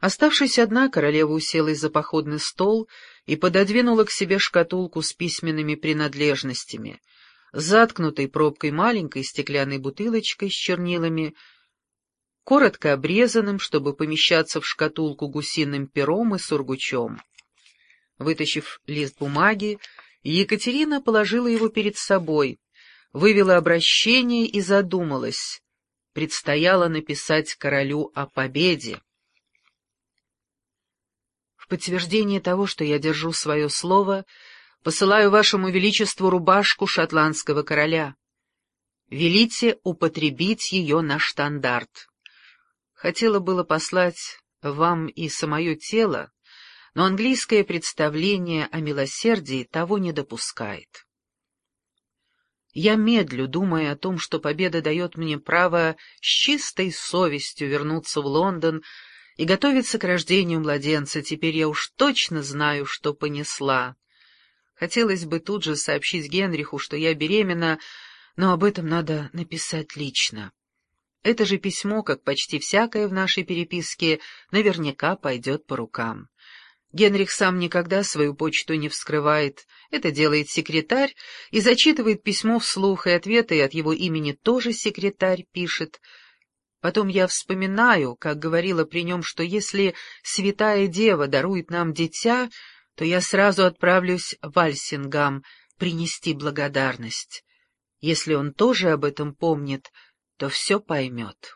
Оставшись одна, королева уселась за походный стол и пододвинула к себе шкатулку с письменными принадлежностями, заткнутой пробкой маленькой стеклянной бутылочкой с чернилами, коротко обрезанным, чтобы помещаться в шкатулку гусиным пером и сургучом. Вытащив лист бумаги, Екатерина положила его перед собой, вывела обращение и задумалась. Предстояло написать королю о победе. В подтверждение того, что я держу свое слово, посылаю вашему величеству рубашку шотландского короля. Велите употребить ее на штандарт. Хотела было послать вам и самое тело, но английское представление о милосердии того не допускает. Я медлю, думая о том, что победа дает мне право с чистой совестью вернуться в Лондон и готовиться к рождению младенца. Теперь я уж точно знаю, что понесла. Хотелось бы тут же сообщить Генриху, что я беременна, но об этом надо написать лично. Это же письмо, как почти всякое в нашей переписке, наверняка пойдет по рукам. Генрих сам никогда свою почту не вскрывает. Это делает секретарь и зачитывает письмо вслух, и ответы от его имени тоже секретарь пишет. Потом я вспоминаю, как говорила при нем, что если Святая Дева дарует нам дитя, то я сразу отправлюсь в Вальсингам принести благодарность. Если он тоже об этом помнит, то все поймет.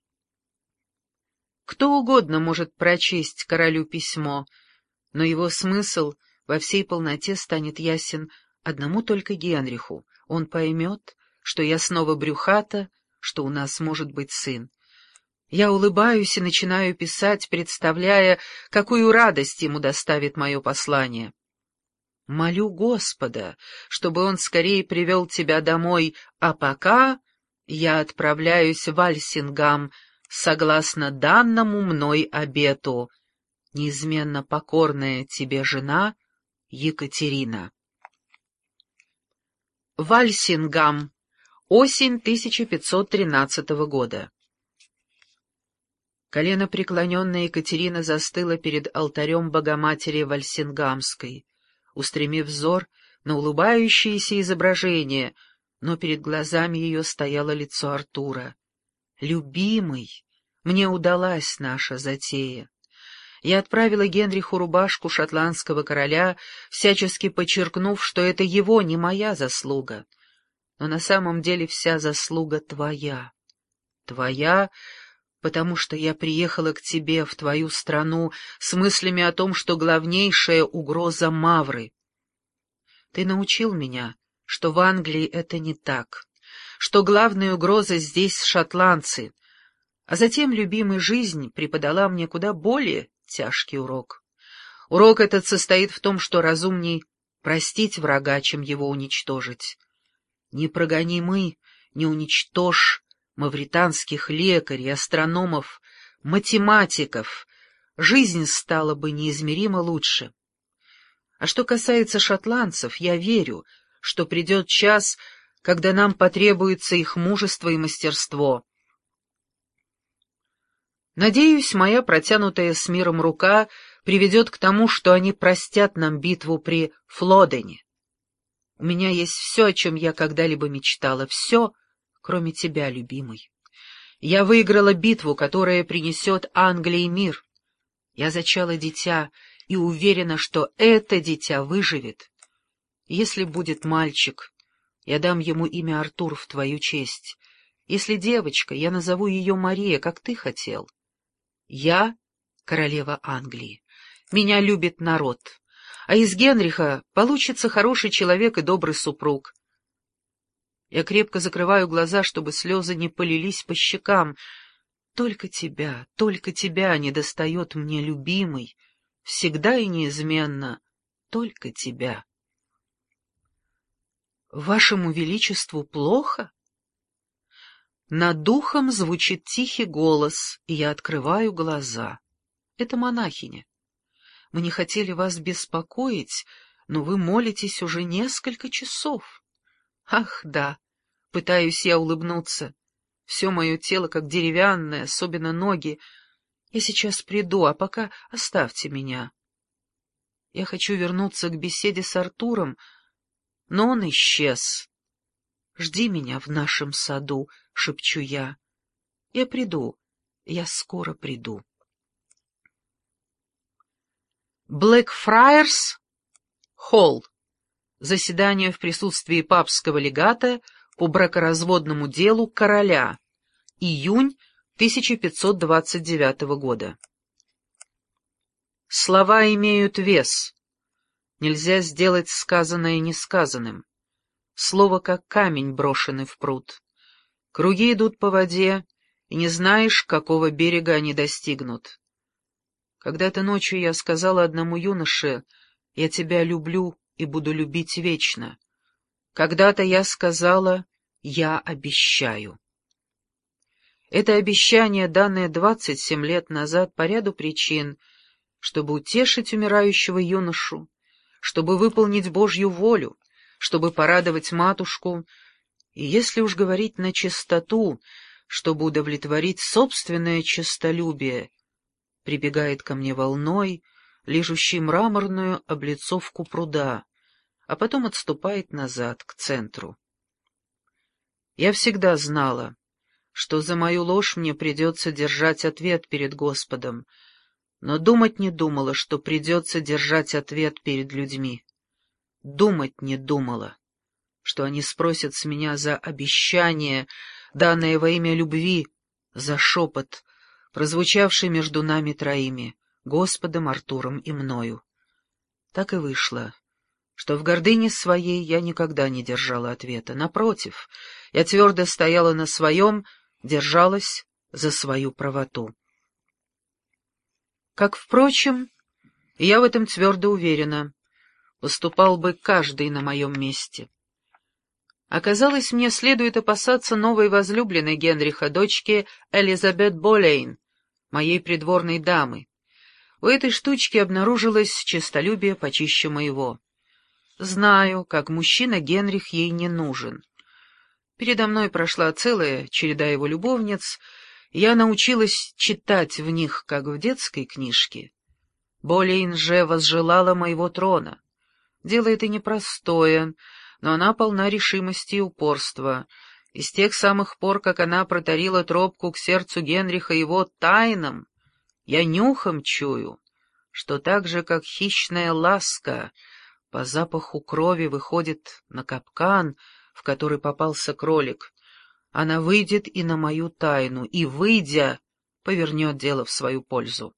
Кто угодно может прочесть королю письмо, но его смысл во всей полноте станет ясен одному только Генриху. Он поймет, что я снова брюхата, что у нас может быть сын. Я улыбаюсь и начинаю писать, представляя, какую радость ему доставит мое послание. Молю Господа, чтобы он скорее привел тебя домой, а пока я отправляюсь в Вальсингам, согласно данному мной обету. Неизменно покорная тебе жена Екатерина. Вальсингам. Осень 1513 года. Коленопреклоненная Екатерина застыла перед алтарем Богоматери Вальсингамской, устремив взор на улыбающееся изображение, но перед глазами ее стояло лицо Артура. «Любимый, мне удалась наша затея. Я отправила Генриху рубашку шотландского короля, всячески подчеркнув, что это его, не моя заслуга. Но на самом деле вся заслуга твоя. Твоя, потому что я приехала к тебе, в твою страну, с мыслями о том, что главнейшая угроза — мавры. Ты научил меня, что в Англии это не так, что главная угроза здесь шотландцы, а затем, любимая, жизнь преподала мне куда более тяжкий урок. Урок этот состоит в том, что разумней простить врага, чем его уничтожить. Не прогони мы, не уничтожь мавританских лекарей, астрономов, математиков, жизнь стала бы неизмеримо лучше. А что касается шотландцев, я верю, что придет час, когда нам потребуется их мужество и мастерство. Надеюсь, моя протянутая с миром рука приведет к тому, что они простят нам битву при Флодене. У меня есть все, о чем я когда-либо мечтала, все, кроме тебя, любимый. Я выиграла битву, которая принесет Англии мир. Я зачала дитя и уверена, что это дитя выживет. Если будет мальчик, я дам ему имя Артур в твою честь. Если девочка, я назову ее Мария, как ты хотел. Я королева Англии. Меня любит народ. А из Генриха получится хороший человек и добрый супруг. Я крепко закрываю глаза, чтобы слезы не полились по щекам. Только тебя недостает мне, любимый, всегда и неизменно, только тебя. Вашему величеству плохо? Над духом звучит тихий голос, и я открываю глаза. Это монахиня. Мы не хотели вас беспокоить, но вы молитесь уже несколько часов. Ах, да, пытаюсь я улыбнуться. Все мое тело как деревянное, особенно ноги. Я сейчас приду, а пока оставьте меня. Я хочу вернуться к беседе с Артуром, но он исчез. Жди меня в нашем саду, — шепчу я. Я приду, я скоро приду. Блэкфрайерс Холл. Заседание в присутствии папского легата по бракоразводному делу короля. Июнь 1529 года. Слова имеют вес. Нельзя сделать сказанное несказанным. Слово как камень, брошенный в пруд. Круги идут по воде, и не знаешь, какого берега они достигнут. Когда-то ночью я сказала одному юноше: «Я тебя люблю и буду любить вечно». Когда-то я сказала: «Я обещаю». Это обещание, данное 27 лет назад по ряду причин, чтобы утешить умирающего юношу, чтобы выполнить Божью волю, чтобы порадовать матушку, и, если уж говорить на чистоту, чтобы удовлетворить собственное честолюбие, прибегает ко мне волной, лижущей мраморную облицовку пруда, а потом отступает назад, к центру. Я всегда знала, что за мою ложь мне придется держать ответ перед Господом, но думать не думала, что придется держать ответ перед людьми. Думать не думала, что они спросят с меня за обещание, данное во имя любви, за шепот, прозвучавший между нами троими, Господом, Артуром и мною. Так и вышло, что в гордыне своей я никогда не держала ответа. Напротив, я твердо стояла на своем, держалась за свою правоту. Как, впрочем, я в этом твердо уверена, поступал бы каждый на моем месте. Оказалось, мне следует опасаться новой возлюбленной Генриха, дочки Элизабет Болейн, моей придворной дамы. У этой штучки обнаружилось честолюбие почище моего. Знаю, как мужчина Генрих ей не нужен. Передо мной прошла целая череда его любовниц, и я научилась читать в них, как в детской книжке. Болейн же возжелала моего трона. Дело это непростое, но она полна решимости и упорства. И с тех самых пор, как она протарила тропку к сердцу Генриха его тайнам, я нюхом чую, что так же, как хищная ласка по запаху крови выходит на капкан, в который попался кролик, она выйдет и на мою тайну, и, выйдя, повернет дело в свою пользу.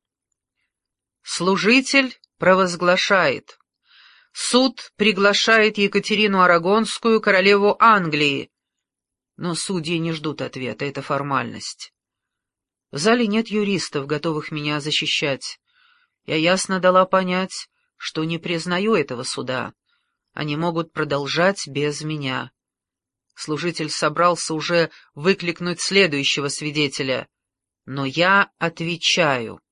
Служитель провозглашает: суд приглашает Екатерину Арагонскую, королеву Англии. Но судьи не ждут ответа, это формальность. В зале нет юристов, готовых меня защищать. Я ясно дала понять, что не признаю этого суда. Они могут продолжать без меня. Служитель собрался уже выкликнуть следующего свидетеля, но я отвечаю.